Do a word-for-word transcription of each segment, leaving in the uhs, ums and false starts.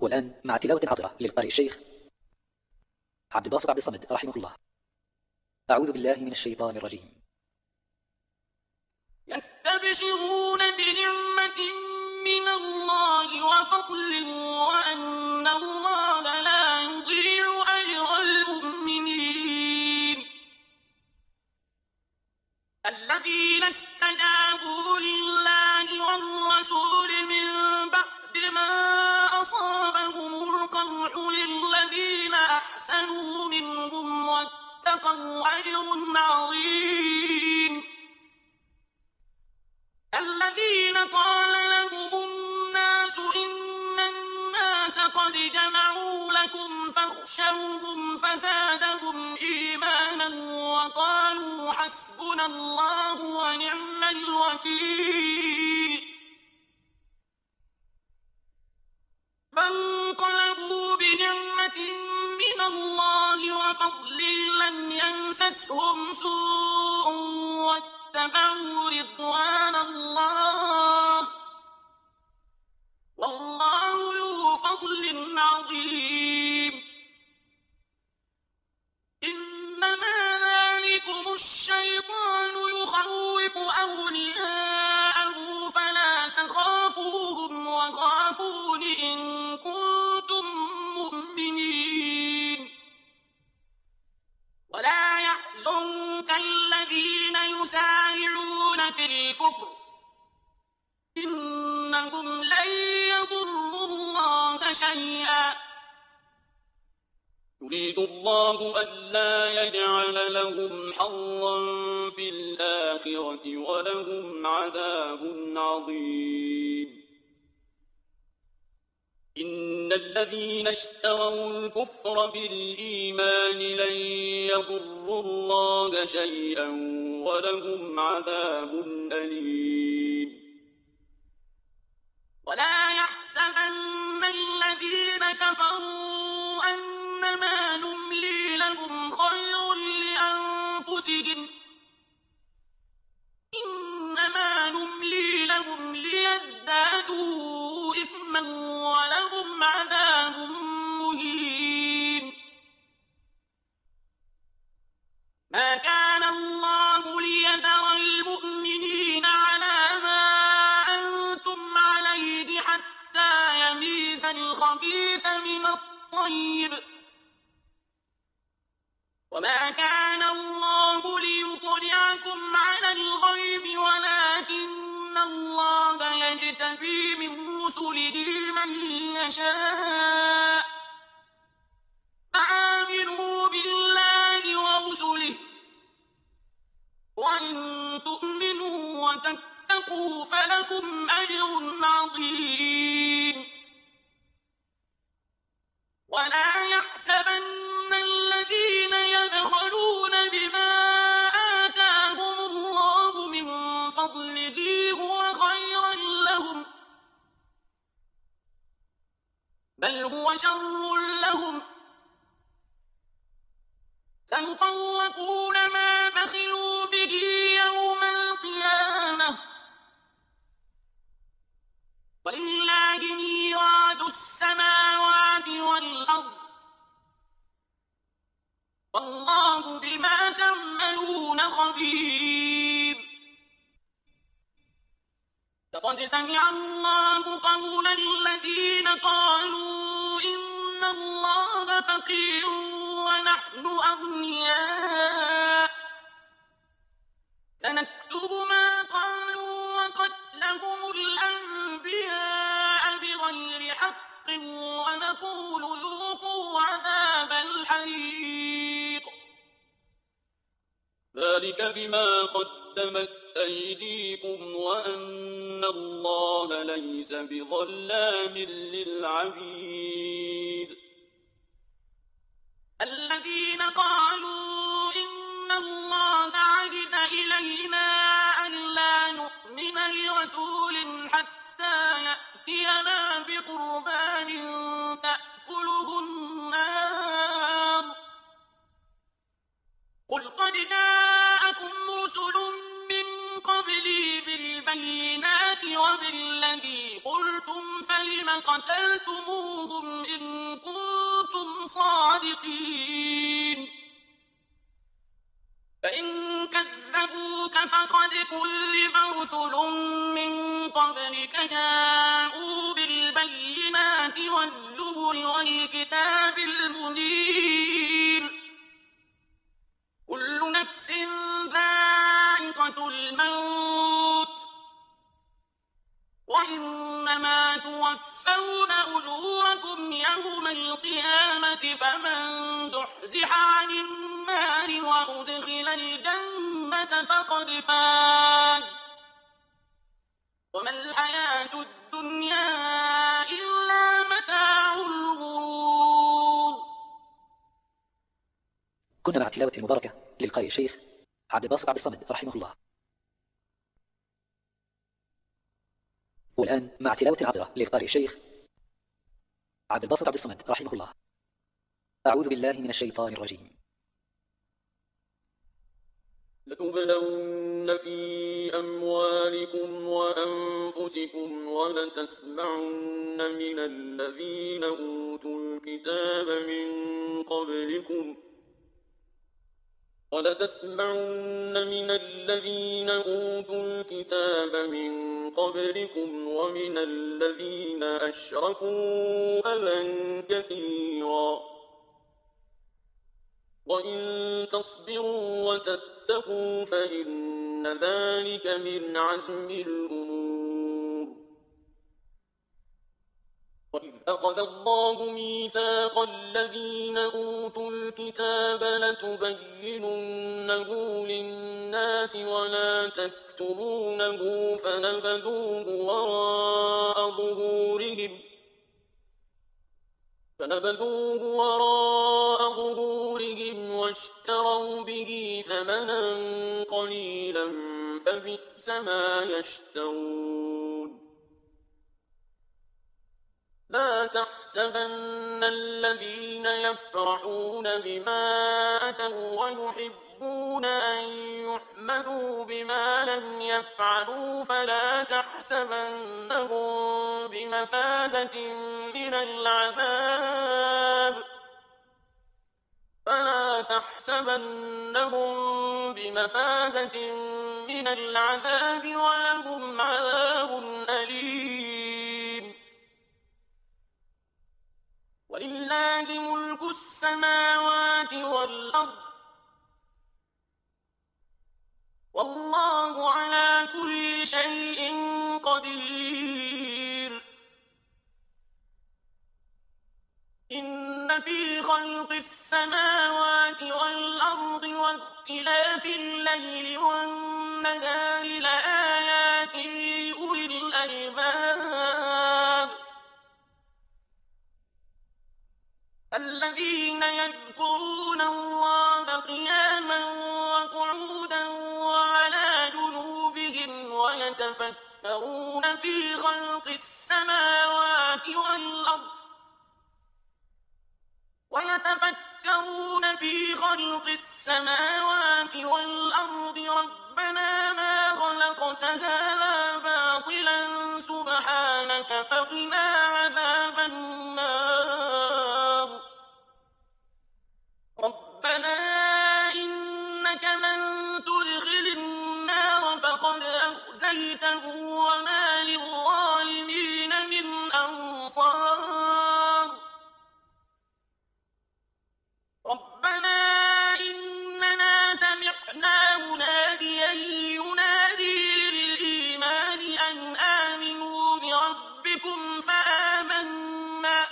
والآن مع تلاوة عطرة للقارئ الشيخ عبد الباسط عبد الصمد رحمه الله. أعوذ بالله من الشيطان الرجيم. يستبشرون بنعمة من الله وفضل وأن الله لا يضيع أجر المؤمنين الذين استجابوا لله والرسول من بعد ما أصابهم القرح للذين أحسنوا منهم واتقوا أجر عظيم الذين قال لهم الناس إن الناس قد جمعوا لكم فاخشوهم فزادهم إيمانا وقالوا حسبنا الله ونعم الوكيل فانقلبوا بنعمة من الله وفضل لم يمسسهم سوء واتبعوا رضوان الله والله ذو فضل عظيم إنما ذلكم الشيطان يخوف أولياءه فلا تخافوهم وخافون إن كنتم مؤمنين ولا يحزنك الذين يسارعون في الكفر إنهم لن يضروا الله شيئا يريد الله ألا يجعل لهم حظا في الآخرة ولهم عذاب عظيم إن الذين اشتروا الكفر بالإيمان لن يضروا الله شيئا ولهم عذاب أليم ولا يحسبن الذين كفروا أنما نملي لهم خير لأنفسهم إنما نملي لهم ليزدادوا إثما ولهم عذاب مهين ما كان الله ليذر المؤمنين على ما أنتم عليه حتى يميز الخبيث من الطيب وما كان الله ليطلعكم على الغيب ولكن الله يجتبي من رسله من يشاء فآمنوا بالله ورسله وإن تؤمنوا وتتقوا فلكم أجر عظيم ولا يحسبن الذين يبخلون بما آتاهم الله من فضله هو خيرا لهم بل هو شر لهم سيطوقون ما بخلوا به يوم القيامة ولله ميراث السماوات والأرض والله بما تعملون خبير لقد سمع الله قول الذين قالوا إن الله فقير ونحن أغنياء سنكتب ما قالوا وقتلهم الأنبياء بغير حق ونقول ذوقوا عذاب الحريق ذلك بما قدمت أيديكم وأن الله ليس بظلام للعبيد الذين قالوا إن الله عهد إلينا ألا نؤمن لرسول حتى يأتينا بقربان تأكله النار قل قد جاءكم رسل من قبلي بالبينات وبالذي قلتم فلم قتلتموهم الصادقين فإن كذبوك فقد كذب رسل من قبلك جاءوا بالبينات والزبر والكتاب المنير كل نفس ذائقة الموت وإنما توفون أجوركم يوم القيامة فمن زحزح عن النار وأدخل الجنة فقد فاز وما الحياة الدنيا إلا متاع الغرور. كنا مع تلاوة المباركة للقارئ الشيخ عبد الباسط عبد الصمد رحمه الله. والآن مع تلاوة العذرة للقارئ الشيخ عبد الباسط عبد الصمد رحمه الله. أعوذ بالله من الشيطان الرجيم. لتبلون في أموالكم وأنفسكم ولتسمعن من الذين أوتوا الكتاب من قبلكم ولتسمعن من الذين أوتوا الكتاب من قبلكم ومن الذين أشركوا أذى كثيرا وإن تصبروا وتتقوا فإن ذلك من عزم الأمور. وإذ أخذ الله ميثاق الذين أوتوا الكتاب لتبيننه للناس ولا تكتمونه فنبذوه وراء ظهورهم فنبذوه وراء ظهورهم واشتروا به ثمنا قليلا فبئس ما يشترون. لا تحسبن الذين يفرحون بما أتوا ويحبون أن يحمدوا بما لم يفعلوا فلا تحسبنهم بمفازة من العذاب فلا تحسبنهم بمفازة من العذاب ولهم عذاب أليم. ولله ملك السماوات والأرض والله على كل شيء قدير. إن في خلق السماوات والأرض واختلاف الليل والنهار لآيات لأولي الألباب الذين يذكرون الله قياما وقعودا وعلى جنوبهم ويتفكرون في خلق السماوات والأرض ويتفكرون في خلق السماوات والأرض ربنا ما خلقت هذا باطلا سبحانك فقنا عذاب النار. ربنا إنك من تدخل النار فقد أخزيته وما للظالمين من أنصار. ربنا إننا سمعنا مناديا ينادي للإيمان أن آمنوا بربكم فآمنا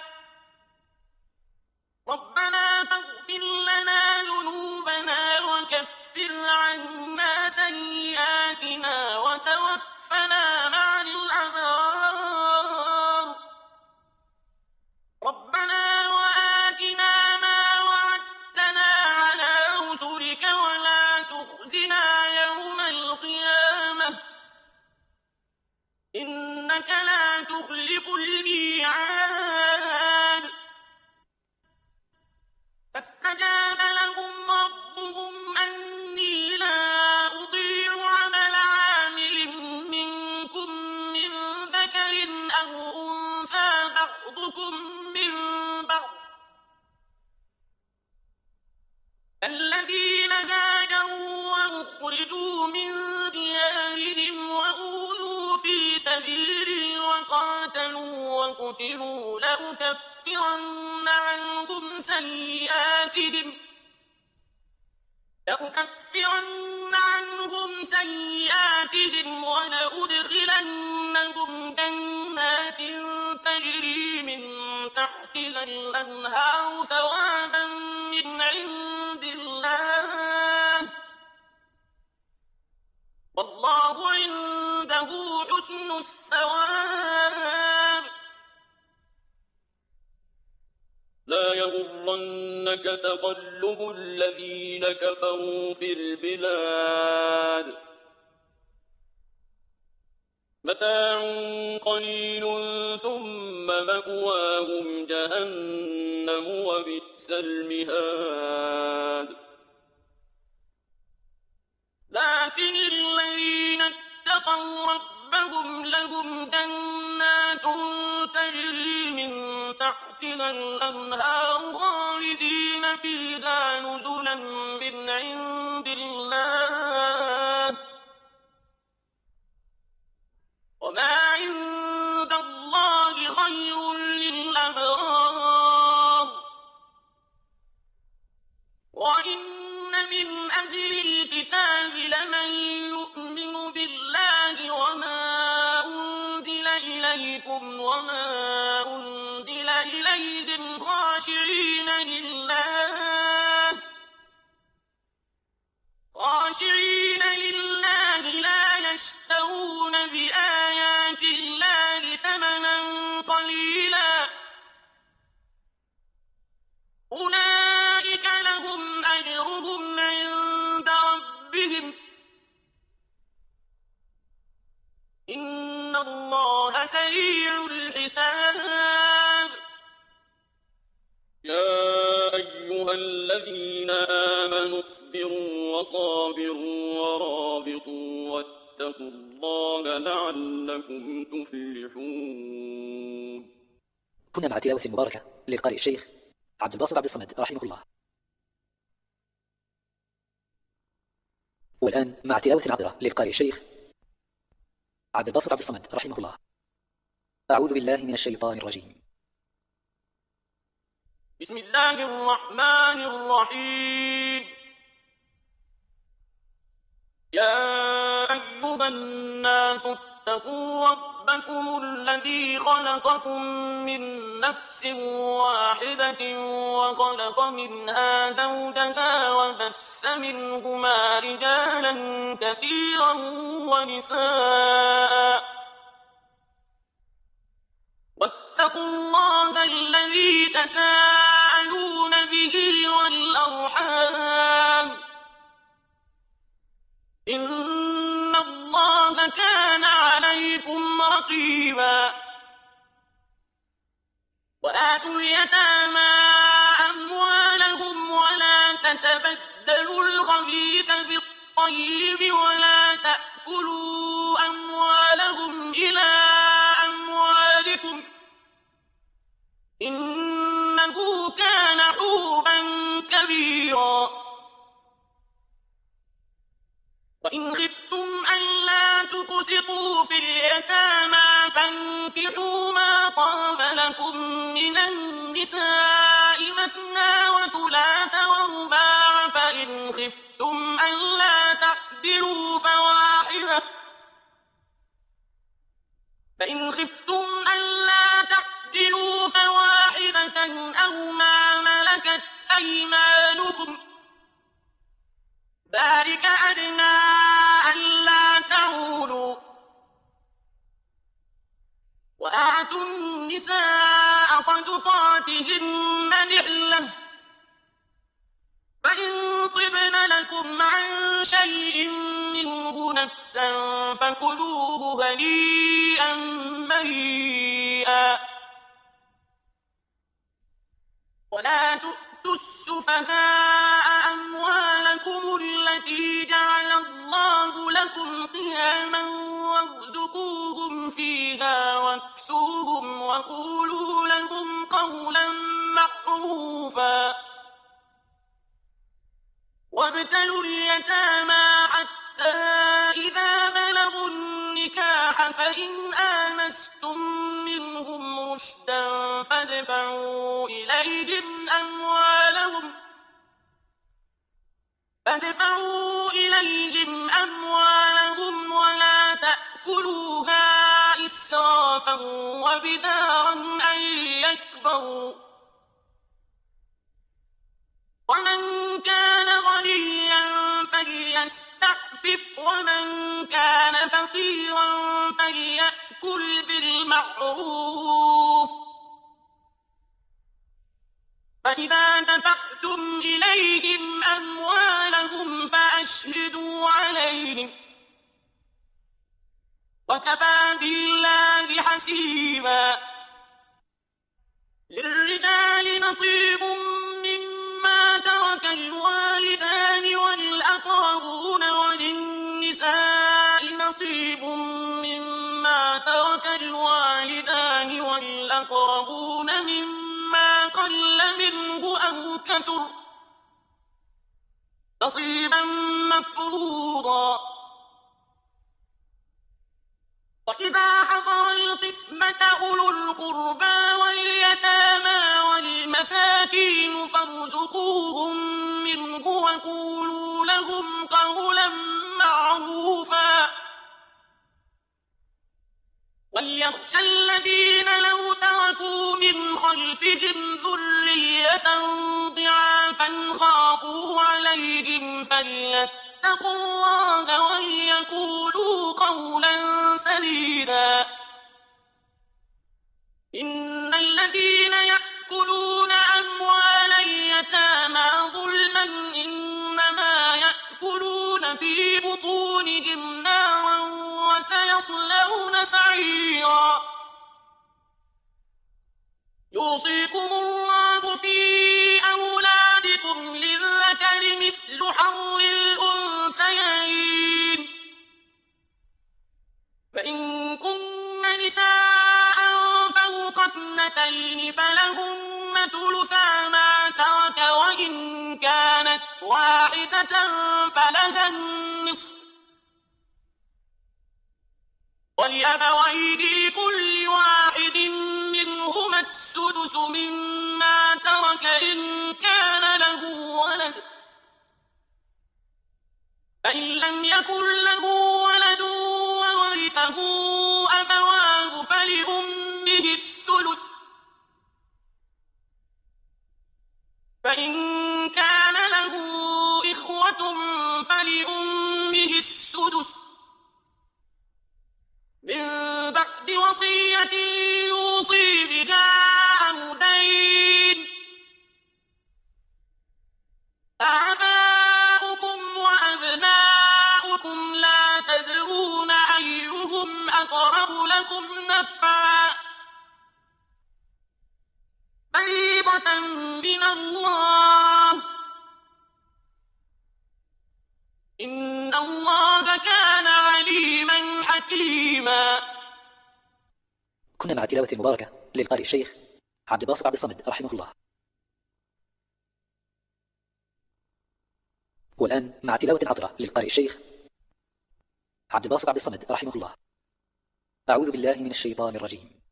ربنا فاغفر لنا ذنوبنا وكفر عنا سيئاتنا وتوفنا مع الأبرار. ربنا وآتنا ما وعدتنا على رسلك ولا تخزنا يوم القيامة إنك لا تخلف الميعاد. فاستجاب لهم ربهم أني لا أضيع عمل عامل منكم من ذكر أو أنثى بعضكم من بعض قُتِلُوا لَأُكَفِّرَنَّ عَنْهُمْ سَيِّئَاتِهِمْ لأكفرن عنهم سيئاتهم ولأدخلنهم جنات تجري من تحتها الأنهار ثوابا من عند الله والله عنده حسن الثواب. لا يغرنك تقلب الذين كفروا في البلاد متاع قليل ثم مأواهم جهنم وبئس المهاد. لكن الذين اتقوا ربهم لهم جنات تجري من تحتها الأنهار خالدين فيها نزلا من عند الله وما عند الله خير للأبرار. وإن من أهل الكتاب لمن يؤمن بالله وما أنزل إليكم وما أنزل إليهم خاشعين لله خاشعين لله لا يشترون بآيات الله ثمنا قليلا أولئك لهم أجرهم عند ربهم إن الله سريع الحساب. يا أيها الذين آمنوا اصبروا وصابروا ورابطوا واتقوا الله لعلكم تفلحون. كنا مع تلاوة مباركة للقارئ الشيخ عبد الباسط عبد الصمد رحمه الله. والآن مع تلاوة عطرة للقارئ الشيخ عبد الباسط عبد الصمد رحمه الله. أعوذ بالله من الشيطان الرجيم. بسم الله الرحمن الرحيم. يا أيها الناس اتقوا ربكم الذي خلقكم من نفس واحدة وخلق منها زوجها وبث منهما رجالا كثيرا ونساء واتقوا الله الذي تساءلون به والأرحام إن الله كان عليكم رقيبا. وآتوا اليتامى أموالهم ولا تتبدلوا الخبيث بالطيب ولا تأكلوا أموالهم إلى أموالكم إنه كان حوبا كبيرا. وإن خفتم ألا تقسطوا في اليتامى فانكحوا ما طاب لكم من النساء مثنى وثلاث ورباع فإن خفتم ألا تعدلوا فواحدة فإن خفتم ألا تعدلوا فواحدة أو ما ملكت أيمانكم ذلك أدنى ألا تعولوا. وآتوا النساء صدقاتهن نحلة فإن طبن لكم عن شيء منه نفسا فكلوه هنيئا مريئا. ولا تؤتوا السفهاء أموالكم التي جعل الله لكم قياما وارزقوهم فيها واكسوهم وقولوا لهم قولا معروفا. وابتلوا اليتامى حتى إذا بلغوا النكاح فإن آنستم أخذتم منهم رشدا فادفعوا إليهم أموالهم فادفعوا إليهم أموالهم ولا تأكلوها إسرافا وبدارا أن يكبروا ومن كان غنيا فليستعفف ومن كان فقيرا فليأكل بالمعروف فإذا دفعتم إليهم أموالهم فأشهدوا عليهم وكفى بالله حسيبا للرجال نصيب مما ترك الوالدان والأقربون وللنساء نصيب مما ترك الوالدان والأقربون مما قل منه أو كثر نصيبا مفروضا وإذا حضر القسمة أولو القربى واليتامى والمساكين فارزقوهم منه وقولوا لهم قولا معروفا وليخشى الذين لو تركوا من خلفهم ذرية ضعافا خافوا عليهم فليتقوا الله وليقولوا قولا سديدا إن الذين يأكلون أموال اليتامى ظلما إنما يأكلون في بطونهم نارا وسيصلون سعيرا يوصيكم الله في أولادكم للذكر مثل حظ الأنثيين فإن كن نساء فوق اثنتين فلهن ثلثا ما ترك وإن كانت واحدة فلها النصف ولأبويه لكل واحد منهما السدس مما ترك إن كان له ولد فإن لم يكن له ولد وورثه أبواه فلأمه الثلث فإن كان له إخوة فلأمه السدس من بعد وصية يوصي بها أو دين آباؤكم وأبناؤكم لا تدرون أيهم أقرب لكم نفعا فريضة من الله إن الله كان عليما حكيما. كنا مع تلاوة مباركة للقارئ الشيخ عبد الباسط عبد الصمد رحمه الله. والآن مع تلاوة عطرة للقارئ الشيخ عبد الباسط عبد الصمد رحمه الله. أعوذ بالله من الشيطان الرجيم.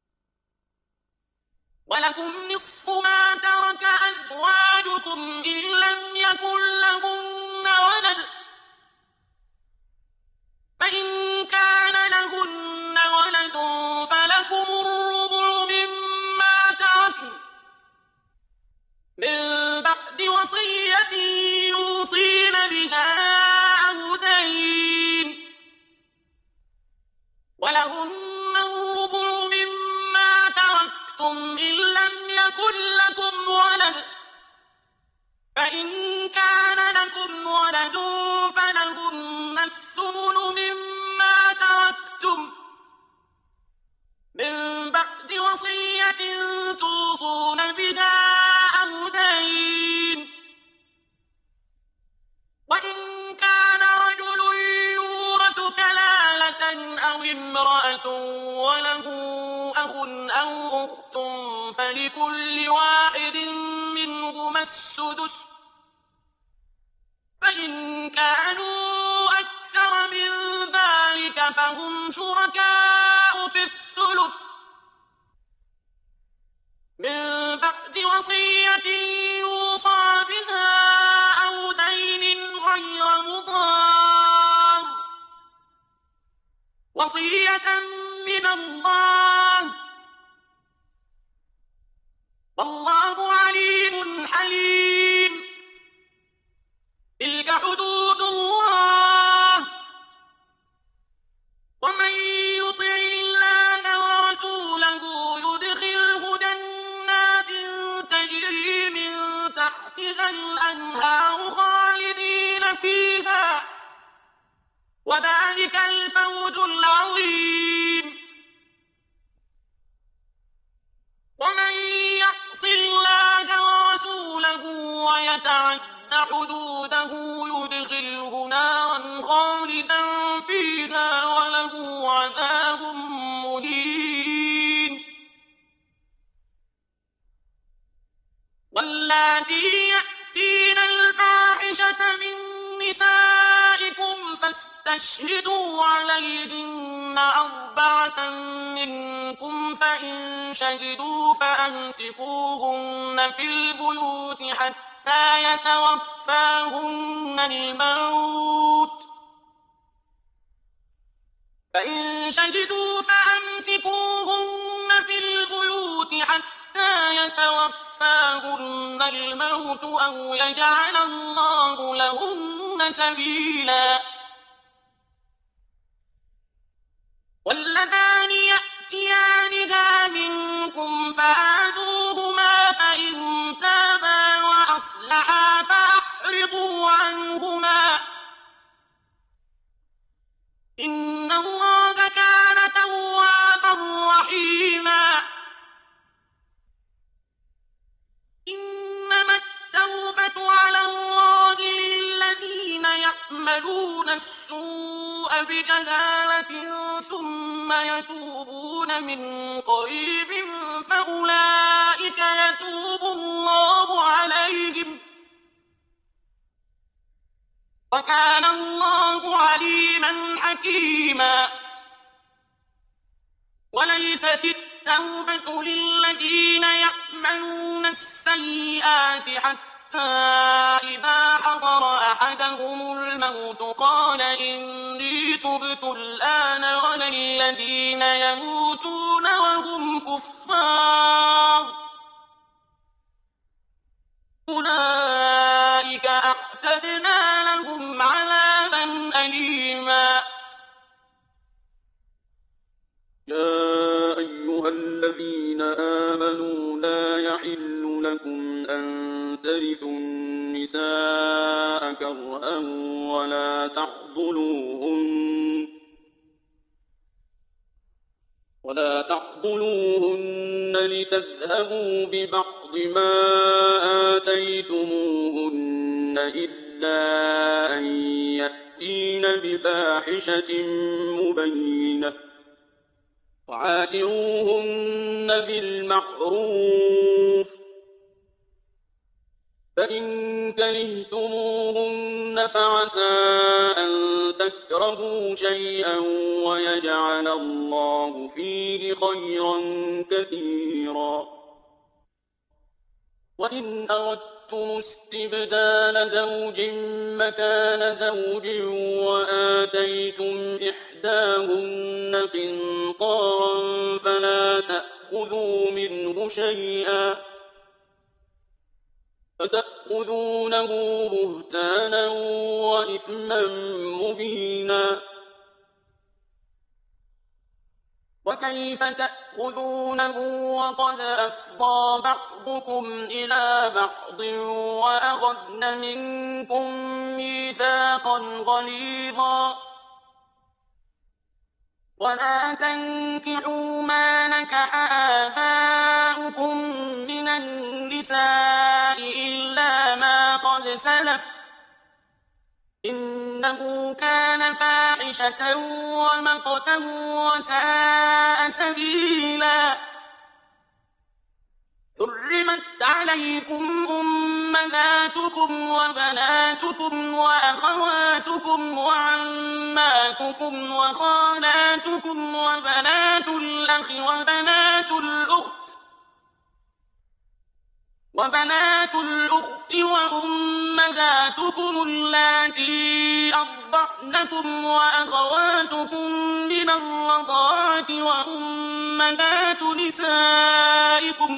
ولكم نصف ما ترك أزواجكم إن لم يكن لهن ولد فإن كان لهن ولد فلكم الربع مما تركن من بعد وصية يوصين بها أو دين ولهن الربع مما تركتم إن لم يكن لكم ولد فإن كان لكم ولد فلهن الثمن مما تركتم من بعد وصية توصون بها أو دين وإن كان رجل يورث كلالة أو امرأة وله أخ أو أخت فلكل واحد منهما السدس فإن كانوا أكثر من ذلك فهم شركاء في الثلث الثلث من بعد وصية يوصى بها أو دين غير مضار وصية من الله والله عليم حليم. تلك حدود الله ومن يطع الله ورسوله يدخله جنات تجري من تحتها الأنهار خالدين فيها وذلك الفوز العظيم. ومن يعص الله ورسوله ويتعد حدوده يدخله نارا خالدا فيها وله عذاب مهين. واللاتي يأتين الفاحشة من نسائكم فاستشهدوا عليهن أربعة منكم فإن شهدوا فأمسكوهن في البيوت حتى يتوفاهن الموت فإن شهدوا فأمسكوهن في البيوت حتى يتوفاهن الموت أو يجعل الله لهن سبيلا. واللذان يأتيانها منكم فآذوهما فإن تابا وأصلحا فأعرضوا عنهما إن الله كان توابا رحيما. إنما التوبة على الله للذين يعملون السوء بجهالة ثم يتوبون من قريب فأولئك يتوب الله عليهم وكان الله عليما حكيما. وليست التوبة للذين يعملون السيئات حتى إذا حضر أحدهم الموت قال إني تبت الآن ولا الذين يموتون وهم كفار أولئك أعتدنا لهم عذابا أليما. يا أيها الذين آمنوا لا يحل لكم أن ترثوا النساء كرها ولا تعضلوهن ولا تعضلوهن لتذهبوا ببعض ما آتيتموهن إلا أن يأتين بفاحشة مبينة وعاشروهن بالمعروف فإن كرهتموهن فعسى أن تكرهوا شيئا ويجعل الله فيه خيرا كثيرا. وإن أردتم استبدال زوج مكان زوج وآتيتم إحداهن قنطارا فلا تأخذوا منه شيئا فتأخذونه بهتانا وإثما مبينا. وكيف تأخذونه وقد أفضى بعضكم إلى بعض وأخذن منكم ميثاقا غليظا. ولا تنكحوا ما نكح آباؤكم من النساء إلا ما قد سلف إنه كان فاحشة ومقتا وساء سبيلا. حرمت عليكم أمهاتكم أزواجكم وبناتكم وأخواتكم وعماتكم وخالاتكم وبنات الأخ وبنات الأخت وبنات الأخت وأمهاتكم اللاتي أرضعنكم وأخواتكم من الرضاعة وأمهات نسائكم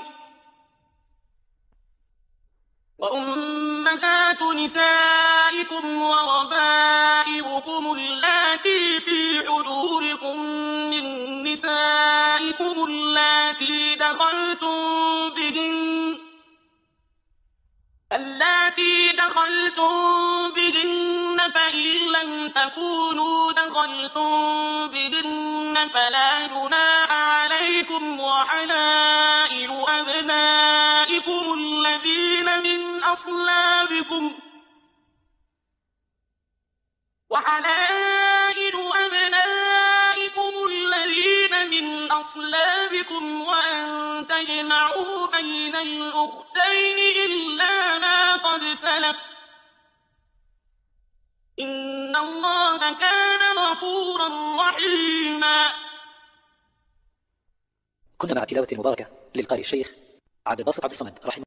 وأمهات نسائكم وربائبكم اللاتي في حجوركم من نسائكم اللاتي دخلتم بهن اللاتي دخلتم بهن فإن لم تكونوا دخلتم بهن فلا جناح عليكم وحلائل أبنائكم الذين من أصلابكم وحلائل أبنائكم الذين من أصلابكم وأن تجمعوا بين الأختين إلا ما قد سلف إن الله كان غفورا رحيما. كنا مع تلاوة مباركة للقارئ الشيخ عبد الباسط عبد الصمد رحمه